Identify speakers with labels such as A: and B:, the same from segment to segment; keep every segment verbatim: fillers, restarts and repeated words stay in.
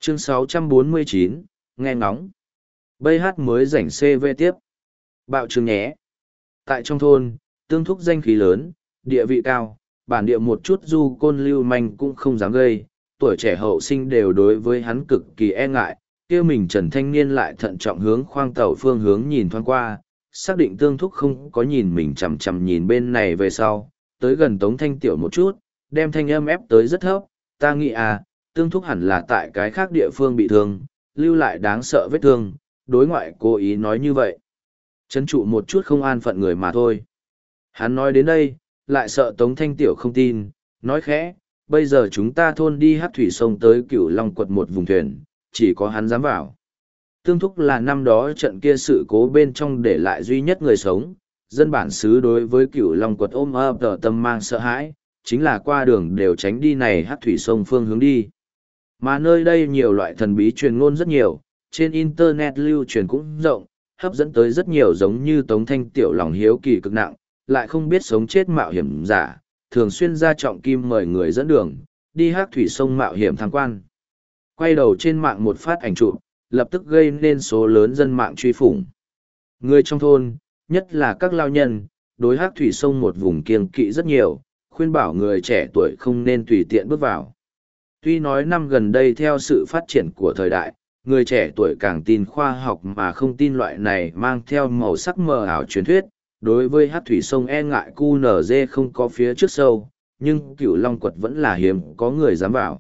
A: Chương sáu trăm bốn mươi chín, nghe ngóng. Bây hát mới rảnh xê vê tiếp. Bạo trường nhé. Tại trong thôn, Tương Thúc danh khí lớn, địa vị cao, bản địa một chút du côn lưu manh cũng không dám gây, tuổi trẻ hậu sinh đều đối với hắn cực kỳ e ngại, kia mình Trần Thanh Niên lại thận trọng hướng khoang tàu phương hướng nhìn thoáng qua, xác định Tương Thúc không có nhìn mình chằm chằm nhìn bên này về sau, tới gần Tống Thanh Tiểu một chút, đem thanh âm ép tới rất thấp, ta nghĩ à, Tương Thúc hẳn là tại cái khác địa phương bị thương, lưu lại đáng sợ vết thương, đối ngoại cố ý nói như vậy. Chấn trụ một chút không an phận người mà thôi. Hắn nói đến đây, lại sợ Tống Thanh Tiểu không tin, nói khẽ, bây giờ chúng ta thôn đi hát thủy sông tới Cửu Long quật một vùng thuyền, chỉ có hắn dám vào. Tương Thúc là năm đó trận kia sự cố bên trong để lại duy nhất người sống, dân bản xứ đối với Cửu Long quật ôm ấp tờ tâm mang sợ hãi, chính là qua đường đều tránh đi này hát thủy sông phương hướng đi. Mà nơi đây nhiều loại thần bí truyền ngôn rất nhiều, trên internet lưu truyền cũng rộng, hấp dẫn tới rất nhiều giống như Tống Thanh Tiểu lòng hiếu kỳ cực nặng, lại không biết sống chết mạo hiểm giả, thường xuyên ra trọng kim mời người dẫn đường, đi hát thủy sông mạo hiểm tham quan. Quay đầu trên mạng một phát ảnh chụp, lập tức gây nên số lớn dân mạng truy phủng. Người trong thôn, nhất là các lao nhân, đối hát thủy sông một vùng kiêng kỵ rất nhiều, khuyên bảo người trẻ tuổi không nên tùy tiện bước vào. Tuy nói năm gần đây theo sự phát triển của thời đại, người trẻ tuổi càng tin khoa học mà không tin loại này mang theo màu sắc mờ ảo truyền thuyết, đối với hát thủy sông e ngại cu nở dê không có phía trước sâu, nhưng Cửu Long quật vẫn là hiếm có người dám vào.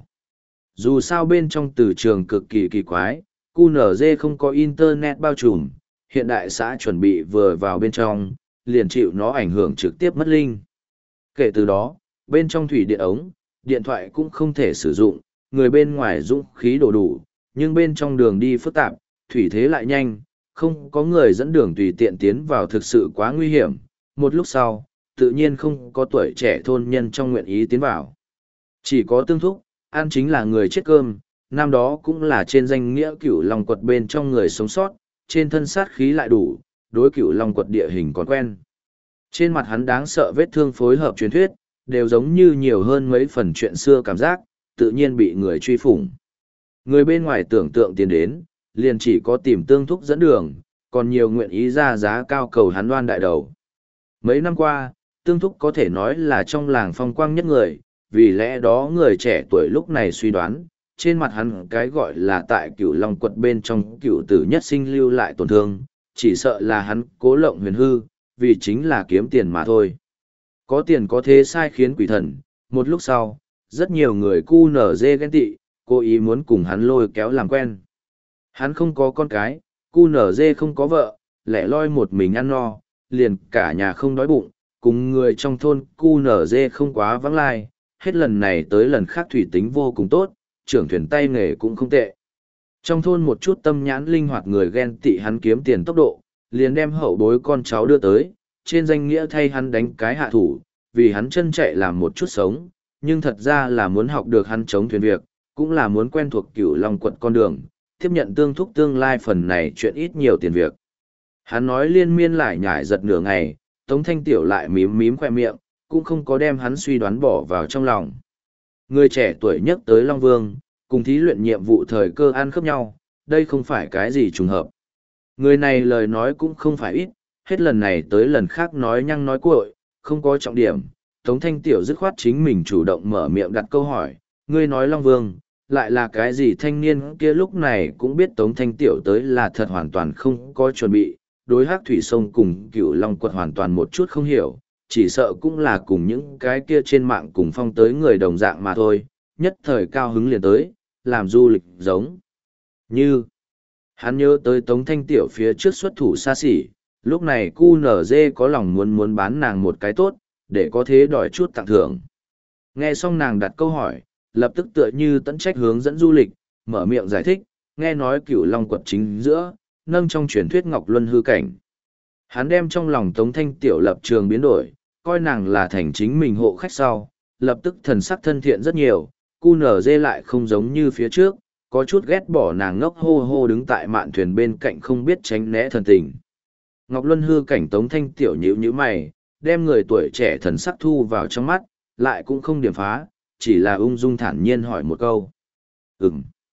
A: Dù sao bên trong từ trường cực kỳ kỳ quái, cu nở dê không có internet bao trùm, hiện đại xã chuẩn bị vừa vào bên trong, liền chịu nó ảnh hưởng trực tiếp mất linh. Kể từ đó, bên trong thủy điện ống, điện thoại cũng không thể sử dụng, người bên ngoài dũng khí đổ đủ, nhưng bên trong đường đi phức tạp, thủy thế lại nhanh, không có người dẫn đường tùy tiện tiến vào thực sự quá nguy hiểm. Một lúc sau, tự nhiên không có tuổi trẻ thôn nhân trong nguyện ý tiến vào. Chỉ có Tương Thúc, ăn chính là người chết cơm, năm đó cũng là trên danh nghĩa Cửu Long quật bên trong người sống sót, trên thân sát khí lại đủ, đối Cửu Long quật địa hình còn quen. Trên mặt hắn đáng sợ vết thương phối hợp truyền thuyết, đều giống như nhiều hơn mấy phần chuyện xưa cảm giác, tự nhiên bị người truy phủng. Người bên ngoài tưởng tượng tiến đến, liền chỉ có tìm Tương Thúc dẫn đường, còn nhiều nguyện ý ra giá cao cầu hắn đoan đại đầu. Mấy năm qua, Tương Thúc có thể nói là trong làng phong quang nhất người, vì lẽ đó người trẻ tuổi lúc này suy đoán, trên mặt hắn cái gọi là tại Cửu Long quật bên trong cửu tử nhất sinh lưu lại tổn thương, chỉ sợ là hắn cố lộng huyền hư, vì chính là kiếm tiền mà thôi. Có tiền có thế sai khiến quỷ thần, một lúc sau, rất nhiều người cu nở dê ghen tị, cố ý muốn cùng hắn lôi kéo làm quen. Hắn không có con cái, cu nở dê không có vợ, lẻ loi một mình ăn no, liền cả nhà không đói bụng, cùng người trong thôn cu nở dê không quá vắng lai, hết lần này tới lần khác thủy tính vô cùng tốt, trưởng thuyền tay nghề cũng không tệ. Trong thôn một chút tâm nhãn linh hoạt người ghen tị hắn kiếm tiền tốc độ, liền đem hậu bối con cháu đưa tới, trên danh nghĩa thay hắn đánh cái hạ thủ, vì hắn chân chạy làm một chút sống, nhưng thật ra là muốn học được hắn chống thuyền việc, cũng là muốn quen thuộc Cửu Long quật con đường, tiếp nhận Tương Thúc tương lai phần này chuyện ít nhiều tiền việc. Hắn nói liên miên lại nhải giật nửa ngày, Tống Thanh Tiểu lại mím mím khoe miệng, cũng không có đem hắn suy đoán bỏ vào trong lòng. Người trẻ tuổi nhất tới Long Vương, cùng thí luyện nhiệm vụ thời cơ ăn khớp nhau, đây không phải cái gì trùng hợp. Người này lời nói cũng không phải ít, hết lần này tới lần khác nói nhăng nói cuội, không có trọng điểm. Tống Thanh Tiểu dứt khoát chính mình chủ động mở miệng đặt câu hỏi, ngươi nói Long Vương, lại là cái gì? Thanh niên kia lúc này cũng biết Tống Thanh Tiểu tới là thật hoàn toàn không có chuẩn bị, đối hát thủy sông cùng Cửu Long quật hoàn toàn một chút không hiểu, chỉ sợ cũng là cùng những cái kia trên mạng cùng phong tới người đồng dạng mà thôi, nhất thời cao hứng liền tới, làm du lịch giống như. Hắn nhớ tới Tống Thanh Tiểu phía trước xuất thủ xa xỉ, lúc này cu nở dê có lòng muốn muốn bán nàng một cái tốt, để có thế đòi chút tặng thưởng. Nghe xong nàng đặt câu hỏi, lập tức tựa như tận trách hướng dẫn du lịch, mở miệng giải thích, nghe nói Cửu Long quật chính giữa, nâng trong truyền thuyết Ngọc Luân hư cảnh. Hắn đem trong lòng Tống Thanh Tiểu lập trường biến đổi, coi nàng là thành chính mình hộ khách sau, lập tức thần sắc thân thiện rất nhiều, cu nở dê lại không giống như phía trước, có chút ghét bỏ nàng ngốc hô hô đứng tại mạn thuyền bên cạnh không biết tránh né thần tình. Ngọc Luân hư cảnh Tống Thanh Tiểu nhíu nhíu mày, đem người tuổi trẻ thần sắc thu vào trong mắt, lại cũng không điểm phá, chỉ là ung dung thản nhiên hỏi một câu. Ừm.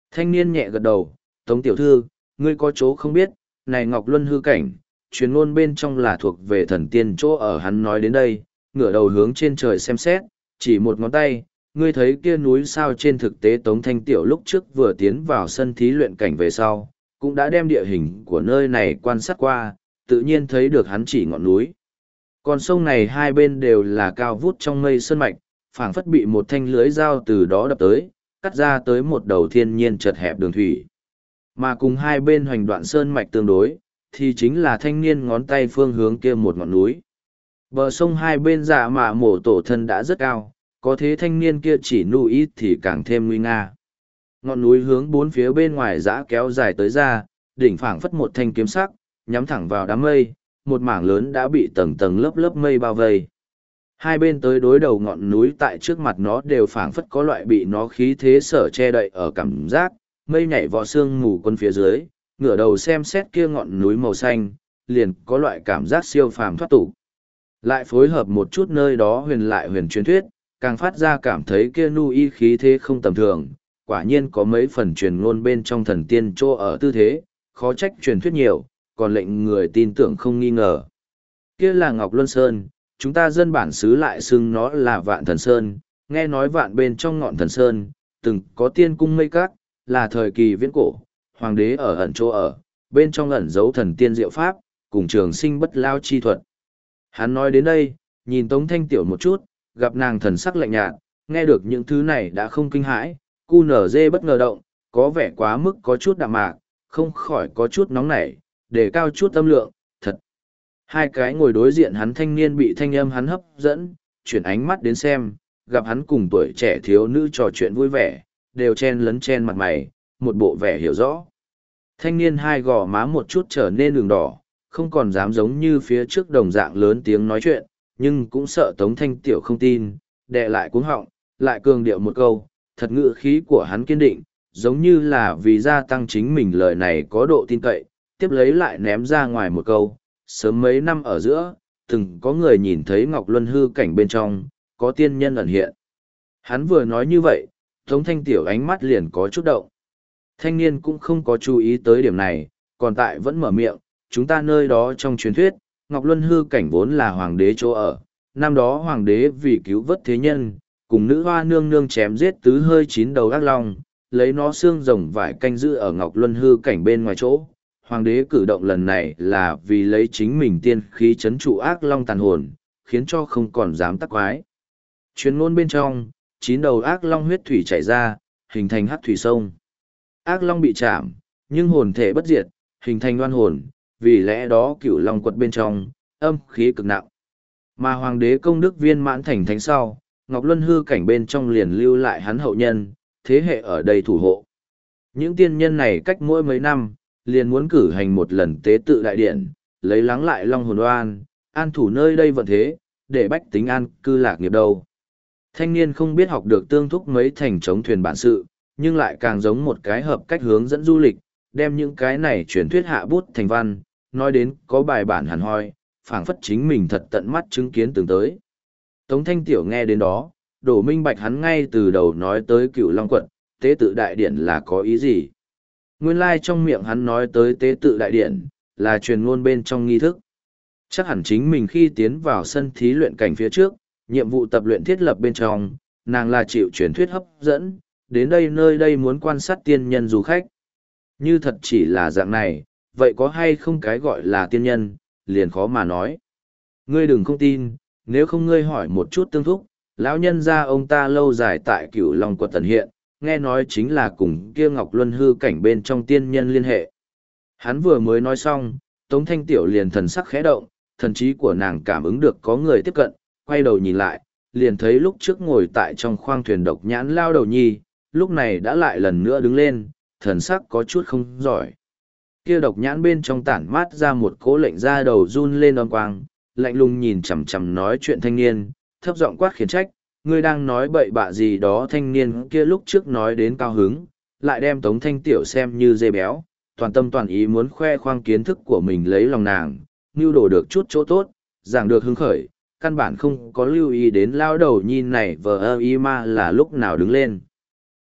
A: Thanh niên nhẹ gật đầu, Tống tiểu thư, ngươi có chỗ không biết, này Ngọc Luân hư cảnh, truyền ngôn bên trong là thuộc về thần tiên chỗ ở. Hắn nói đến đây, ngửa đầu hướng trên trời xem xét, chỉ một ngón tay, ngươi thấy kia núi sao. Trên thực tế Tống Thanh Tiểu lúc trước vừa tiến vào sân thí luyện cảnh về sau, cũng đã đem địa hình của nơi này quan sát qua, tự nhiên thấy được hắn chỉ ngọn núi. Con sông này hai bên đều là cao vút trong mây sơn mạch, phảng phất bị một thanh lưới dao từ đó đập tới, cắt ra tới một đầu thiên nhiên chật hẹp đường thủy. Mà cùng hai bên hoành đoạn sơn mạch tương đối, thì chính là thanh niên ngón tay phương hướng kia một ngọn núi. Bờ sông hai bên dạ mạ mổ tổ thân đã rất cao, có thế thanh niên kia chỉ nu ít thì càng thêm nguy nga. Ngọn núi hướng bốn phía bên ngoài dã kéo dài tới ra, đỉnh phảng phất một thanh kiếm sắc, nhắm thẳng vào đám mây, một mảng lớn đã bị tầng tầng lớp lớp mây bao vây. Hai bên tới đối đầu ngọn núi tại trước mặt nó đều phảng phất có loại bị nó khí thế sở che đậy ở cảm giác, mây nhảy vọ sương mù quân phía dưới, ngửa đầu xem xét kia ngọn núi màu xanh, liền có loại cảm giác siêu phàm thoát tục. Lại phối hợp một chút nơi đó huyền lại huyền truyền thuyết, càng phát ra cảm thấy kia nu y khí thế không tầm thường, quả nhiên có mấy phần truyền ngôn bên trong thần tiên chỗ ở tư thế, khó trách truyền thuyết nhiều, còn lệnh người tin tưởng không nghi ngờ. Kia là Ngọc Luân Sơn, chúng ta dân bản xứ lại xưng nó là Vạn Thần Sơn, nghe nói vạn bên trong ngọn thần sơn, từng có tiên cung mây các, là thời kỳ viễn cổ, hoàng đế ở ẩn chỗ ở, bên trong ẩn giấu thần tiên diệu pháp, cùng trường sinh bất lao chi thuật. Hắn nói đến đây, nhìn Tống Thanh Tiểu một chút, gặp nàng thần sắc lạnh nhạt, nghe được những thứ này đã không kinh hãi, cu nở dê bất ngờ động, có vẻ quá mức có chút đạm mạc, không khỏi có chút nóng nảy, để cao chút âm lượng, thật. Hai cái ngồi đối diện hắn thanh niên bị thanh âm hắn hấp dẫn, chuyển ánh mắt đến xem, gặp hắn cùng tuổi trẻ thiếu nữ trò chuyện vui vẻ, đều chen lấn chen mặt mày, một bộ vẻ hiểu rõ. Thanh niên hai gò má một chút trở nên đường đỏ, không còn dám giống như phía trước đồng dạng lớn tiếng nói chuyện, nhưng cũng sợ Tống Thanh Tiểu không tin, đè lại cuống họng, lại cường điệu một câu, thật ngữ khí của hắn kiên định, giống như là vì gia tăng chính mình lời này có độ tin cậy, tiếp lấy lại ném ra ngoài một câu, sớm mấy năm ở giữa, từng có người nhìn thấy Ngọc Luân hư cảnh bên trong, có tiên nhân ẩn hiện. Hắn vừa nói như vậy, Tống Thanh Tiểu ánh mắt liền có chút động. Thanh niên cũng không có chú ý tới điểm này, còn tại vẫn mở miệng, chúng ta nơi đó trong truyền thuyết, Ngọc Luân hư cảnh vốn là hoàng đế chỗ ở, năm đó hoàng đế vì cứu vớt thế nhân, cùng nữ hoa nương nương chém giết tứ hơi chín đầu ác long, lấy nó xương rồng vải canh giữ ở Ngọc Luân hư cảnh bên ngoài chỗ. Hoàng đế cử động lần này là vì lấy chính mình tiên khí chấn trụ ác long tàn hồn, khiến cho không còn dám tắc quái. Chuyên ngôn bên trong, chín đầu ác long huyết thủy chảy ra, hình thành hắc thủy sông. Ác long bị chạm, nhưng hồn thể bất diệt, hình thành oan hồn, vì lẽ đó cửu long quật bên trong, âm khí cực nặng. Mà hoàng đế công đức viên mãn thành thánh sau, Ngọc Luân hư cảnh bên trong liền lưu lại hắn hậu nhân, thế hệ ở đây thủ hộ. Những tiên nhân này cách mỗi mấy năm, liền muốn cử hành một lần tế tự đại điện, lấy lắng lại long hồn oan, an thủ nơi đây vận thế, để bách tính an cư lạc nghiệp đâu. Thanh niên không biết học được tương thúc mấy thành chống thuyền bản sự, nhưng lại càng giống một cái hợp cách hướng dẫn du lịch, đem những cái này truyền thuyết hạ bút thành văn, nói đến có bài bản hẳn hoi, phảng phất chính mình thật tận mắt chứng kiến từng tới. Tống Thanh Tiểu nghe đến đó, đổ minh bạch hắn ngay từ đầu nói tới cửu long quật, tế tự đại điển là có ý gì. Nguyên lai trong miệng hắn nói tới tế tự đại điển, là truyền ngôn bên trong nghi thức. Chắc hẳn chính mình khi tiến vào sân thí luyện cảnh phía trước, nhiệm vụ tập luyện thiết lập bên trong, nàng là chịu truyền thuyết hấp dẫn, đến đây nơi đây muốn quan sát tiên nhân du khách. Như thật chỉ là dạng này, vậy có hay không cái gọi là tiên nhân, liền khó mà nói. Ngươi đừng không tin, nếu không ngươi hỏi một chút tương thúc, lão nhân gia ông ta lâu dài tại cửu long quật tần hiện, nghe nói chính là cùng kia Ngọc Luân hư cảnh bên trong tiên nhân liên hệ. Hắn vừa mới nói xong, Tống Thanh Tiểu liền thần sắc khẽ động, thần trí của nàng cảm ứng được có người tiếp cận, quay đầu nhìn lại, liền thấy lúc trước ngồi tại trong khoang thuyền độc nhãn lao đầu nhi, lúc này đã lại lần nữa đứng lên, thần sắc có chút không giỏi. Kia độc nhãn bên trong tản mát ra một cỗ lệnh ra đầu run lên oan quang, lạnh lùng nhìn chằm chằm nói chuyện thanh niên, thấp giọng quát khiển trách, ngươi đang nói bậy bạ gì đó. Thanh niên kia lúc trước nói đến cao hứng, lại đem Tống Thanh Tiểu xem như dê béo, toàn tâm toàn ý muốn khoe khoang kiến thức của mình lấy lòng nàng, mưu đồ được chút chỗ tốt, giảng được hứng khởi, căn bản không có lưu ý đến lao đầu nhìn này vờ ơ y ma là lúc nào đứng lên.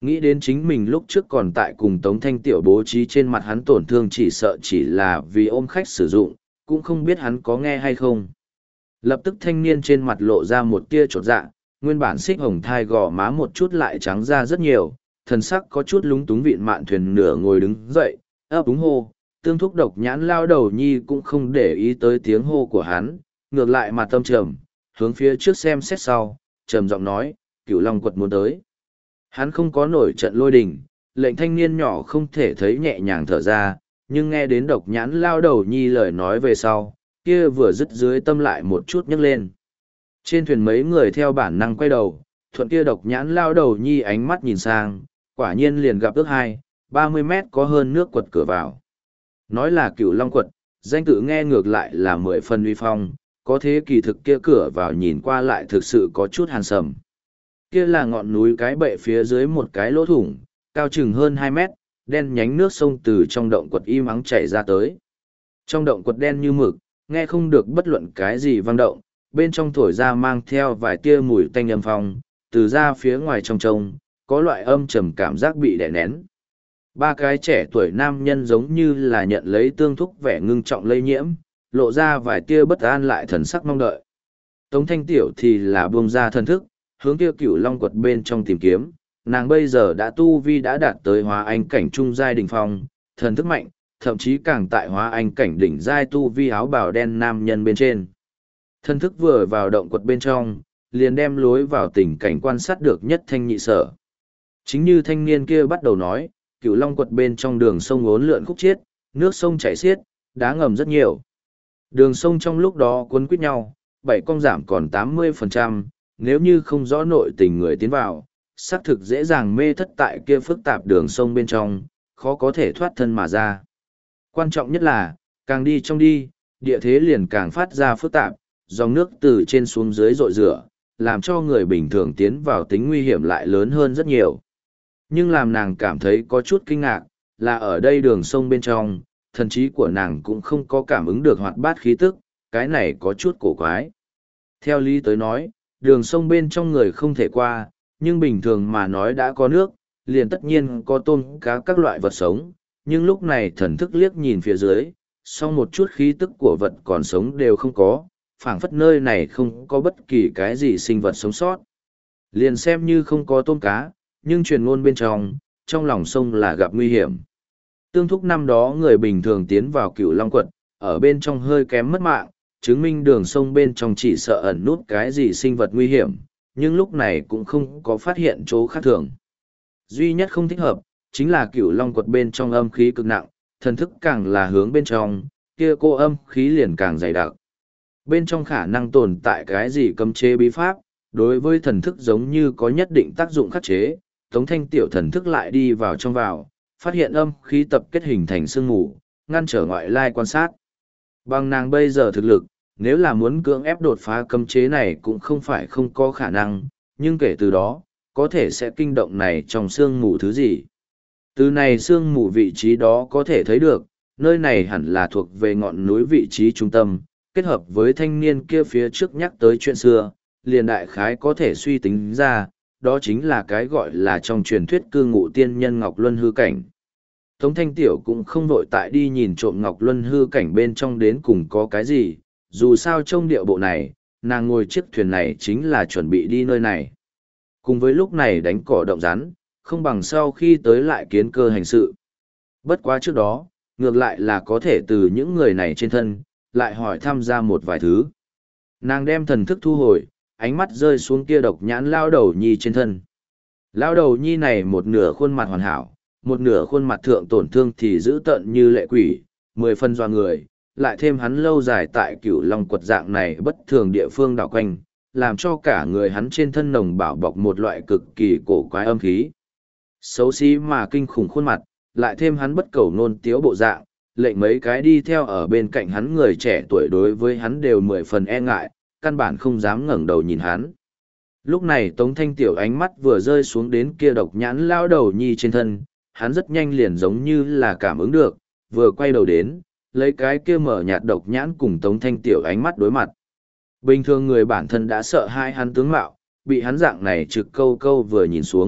A: Nghĩ đến chính mình lúc trước còn tại cùng Tống Thanh Tiểu bố trí trên mặt hắn tổn thương chỉ sợ chỉ là vì ôm khách sử dụng, cũng không biết hắn có nghe hay không. Lập tức thanh niên trên mặt lộ ra một tia chột dạ, nguyên bản xích hồng thai gò má một chút lại trắng ra rất nhiều, thần sắc có chút lúng túng vịn mạn thuyền nửa ngồi đứng dậy, ấp úng hô, Tương Thúc độc nhãn lao đầu nhi cũng không để ý tới tiếng hô của hắn, ngược lại mặt tâm trầm, hướng phía trước xem xét sau, trầm giọng nói, Cửu Long quật muốn tới. Hắn không có nổi trận lôi đình, lệnh thanh niên nhỏ không thể thấy nhẹ nhàng thở ra, nhưng nghe đến độc nhãn lao đầu nhi lời nói về sau, kia vừa dứt dưới tâm lại một chút nhấc lên. Trên thuyền mấy người theo bản năng quay đầu, thuận kia độc nhãn lao đầu nhi ánh mắt nhìn sang, quả nhiên liền gặp ước hai, ba mươi mét có hơn nước quật cửa vào. Nói là Cửu Long quật, danh tự nghe ngược lại là mười phần uy phong, có thế kỳ thực kia cửa vào nhìn qua lại thực sự có chút hàn sầm. Kia là ngọn núi cái bệ phía dưới một cái lỗ thủng, cao chừng hơn hai mét, đen nhánh nước sông từ trong động quật im ắng chảy ra tới. Trong động quật đen như mực, nghe không được bất luận cái gì vang động, bên trong thổi ra mang theo vài tia mùi tanh âm phong, từ ra phía ngoài trong trông, có loại âm trầm cảm giác bị đè nén. Ba cái trẻ tuổi nam nhân giống như là nhận lấy Tương Thúc vẻ ngưng trọng lây nhiễm, lộ ra vài tia bất an lại thần sắc mong đợi. Tống Thanh Tiểu thì là buông ra thần thức, hướng kia Cửu Long quật bên trong tìm kiếm, nàng bây giờ đã tu vi đã đạt tới hóa anh cảnh trung giai đỉnh phong, thần thức mạnh, thậm chí càng tại hóa anh cảnh đỉnh giai tu vi áo bào đen nam nhân bên trên. Thần thức vừa vào động quật bên trong, liền đem lối vào tình cảnh quan sát được nhất thanh nhị sở. Chính như thanh niên kia bắt đầu nói, Cửu Long quật bên trong đường sông uốn lượn khúc chiết, nước sông chảy xiết, đá ngầm rất nhiều. Đường sông trong lúc đó cuốn quýt nhau, bảy cong giảm còn tám mươi phần trăm, nếu như không rõ nội tình người tiến vào, xác thực dễ dàng mê thất tại kia phức tạp đường sông bên trong, khó có thể thoát thân mà ra. Quan trọng nhất là, càng đi trong đi, địa thế liền càng phát ra phức tạp, dòng nước từ trên xuống dưới rội rửa, làm cho người bình thường tiến vào tính nguy hiểm lại lớn hơn rất nhiều. Nhưng làm nàng cảm thấy có chút kinh ngạc, là ở đây đường sông bên trong, thần trí của nàng cũng không có cảm ứng được hoạt bát khí tức, cái này có chút cổ quái. Theo lý tới nói, đường sông bên trong người không thể qua, nhưng bình thường mà nói đã có nước, liền tất nhiên có tôm cá các loại vật sống, nhưng lúc này thần thức liếc nhìn phía dưới, song một chút khí tức của vật còn sống đều không có, phảng phất nơi này không có bất kỳ cái gì sinh vật sống sót. Liền xem như không có tôm cá, nhưng truyền ngôn bên trong, trong lòng sông là gặp nguy hiểm. Tương Thúc năm đó người bình thường tiến vào Cửu Long quật, ở bên trong hơi kém mất mạng, chứng minh đường sông bên trong chỉ sợ ẩn nút cái gì sinh vật nguy hiểm, nhưng lúc này cũng không có phát hiện chỗ khác thường. Duy nhất không thích hợp, chính là Cửu Long quật bên trong âm khí cực nặng, thần thức càng là hướng bên trong, kia cô âm khí liền càng dày đặc. Bên trong khả năng tồn tại cái gì cấm chế bí pháp, đối với thần thức giống như có nhất định tác dụng khắc chế, Tống Thanh Tiểu thần thức lại đi vào trong vào, phát hiện âm khí tập kết hình thành sương mù, ngăn trở ngoại lai quan sát. Bằng nàng bây giờ thực lực, nếu là muốn cưỡng ép đột phá cấm chế này cũng không phải không có khả năng, nhưng kể từ đó, có thể sẽ kinh động này trong sương mù thứ gì. Từ này sương mù vị trí đó có thể thấy được, nơi này hẳn là thuộc về ngọn núi vị trí trung tâm, kết hợp với thanh niên kia phía trước nhắc tới chuyện xưa, liền đại khái có thể suy tính ra, đó chính là cái gọi là trong truyền thuyết cư ngụ tiên nhân Ngọc Luân hư cảnh. Tống Thanh Tiểu cũng không vội tại đi nhìn trộm Ngọc Luân hư cảnh bên trong đến cùng có cái gì, dù sao trong điệu bộ này, nàng ngồi chiếc thuyền này chính là chuẩn bị đi nơi này. Cùng với lúc này đánh cỏ động rắn, không bằng sau khi tới lại kiến cơ hành sự. Bất quá trước đó, ngược lại là có thể từ những người này trên thân, lại hỏi thăm ra một vài thứ. Nàng đem thần thức thu hồi, ánh mắt rơi xuống kia độc nhãn lao đầu nhi trên thân. Lao đầu nhi này một nửa khuôn mặt hoàn hảo, một nửa khuôn mặt thượng tổn thương thì dữ tợn như lệ quỷ, mười phân doa người, lại thêm hắn lâu dài tại Cửu Long quật dạng này bất thường địa phương đảo quanh, làm cho cả người hắn trên thân nồng bảo bọc một loại cực kỳ cổ quái âm khí. Xấu xí mà kinh khủng khuôn mặt, lại thêm hắn bất cầu nôn tiếu bộ dạng, lệnh mấy cái đi theo ở bên cạnh hắn người trẻ tuổi đối với hắn đều mười phần e ngại, căn bản không dám ngẩng đầu nhìn hắn. Lúc này Tống Thanh Tiểu ánh mắt vừa rơi xuống đến kia độc nhãn lao đầu nhi trên thân, hắn rất nhanh liền giống như là cảm ứng được, vừa quay đầu đến, lấy cái kia mở nhạt độc nhãn cùng Tống Thanh Tiểu ánh mắt đối mặt. Bình thường người bản thân đã sợ hai hắn tướng mạo, bị hắn dạng này trực câu câu vừa nhìn xuống,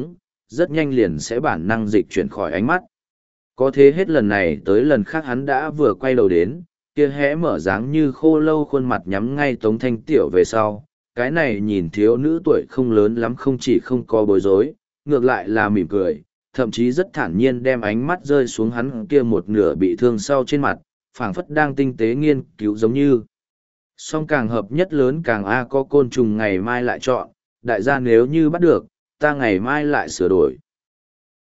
A: rất nhanh liền sẽ bản năng dịch chuyển khỏi ánh mắt. Có thế hết lần này tới lần khác hắn đã vừa quay đầu đến, kia hé mở dáng như khô lâu khuôn mặt nhắm ngay Tống Thanh Tiểu về sau. Cái này nhìn thiếu nữ tuổi không lớn lắm không chỉ không có bối rối, ngược lại là mỉm cười, thậm chí rất thản nhiên đem ánh mắt rơi xuống hắn kia một nửa bị thương sau trên mặt, phảng phất đang tinh tế nghiên cứu giống như. Song càng hợp nhất lớn càng a có côn trùng ngày mai lại chọn, đại gia nếu như bắt được, ta ngày mai lại sửa đổi.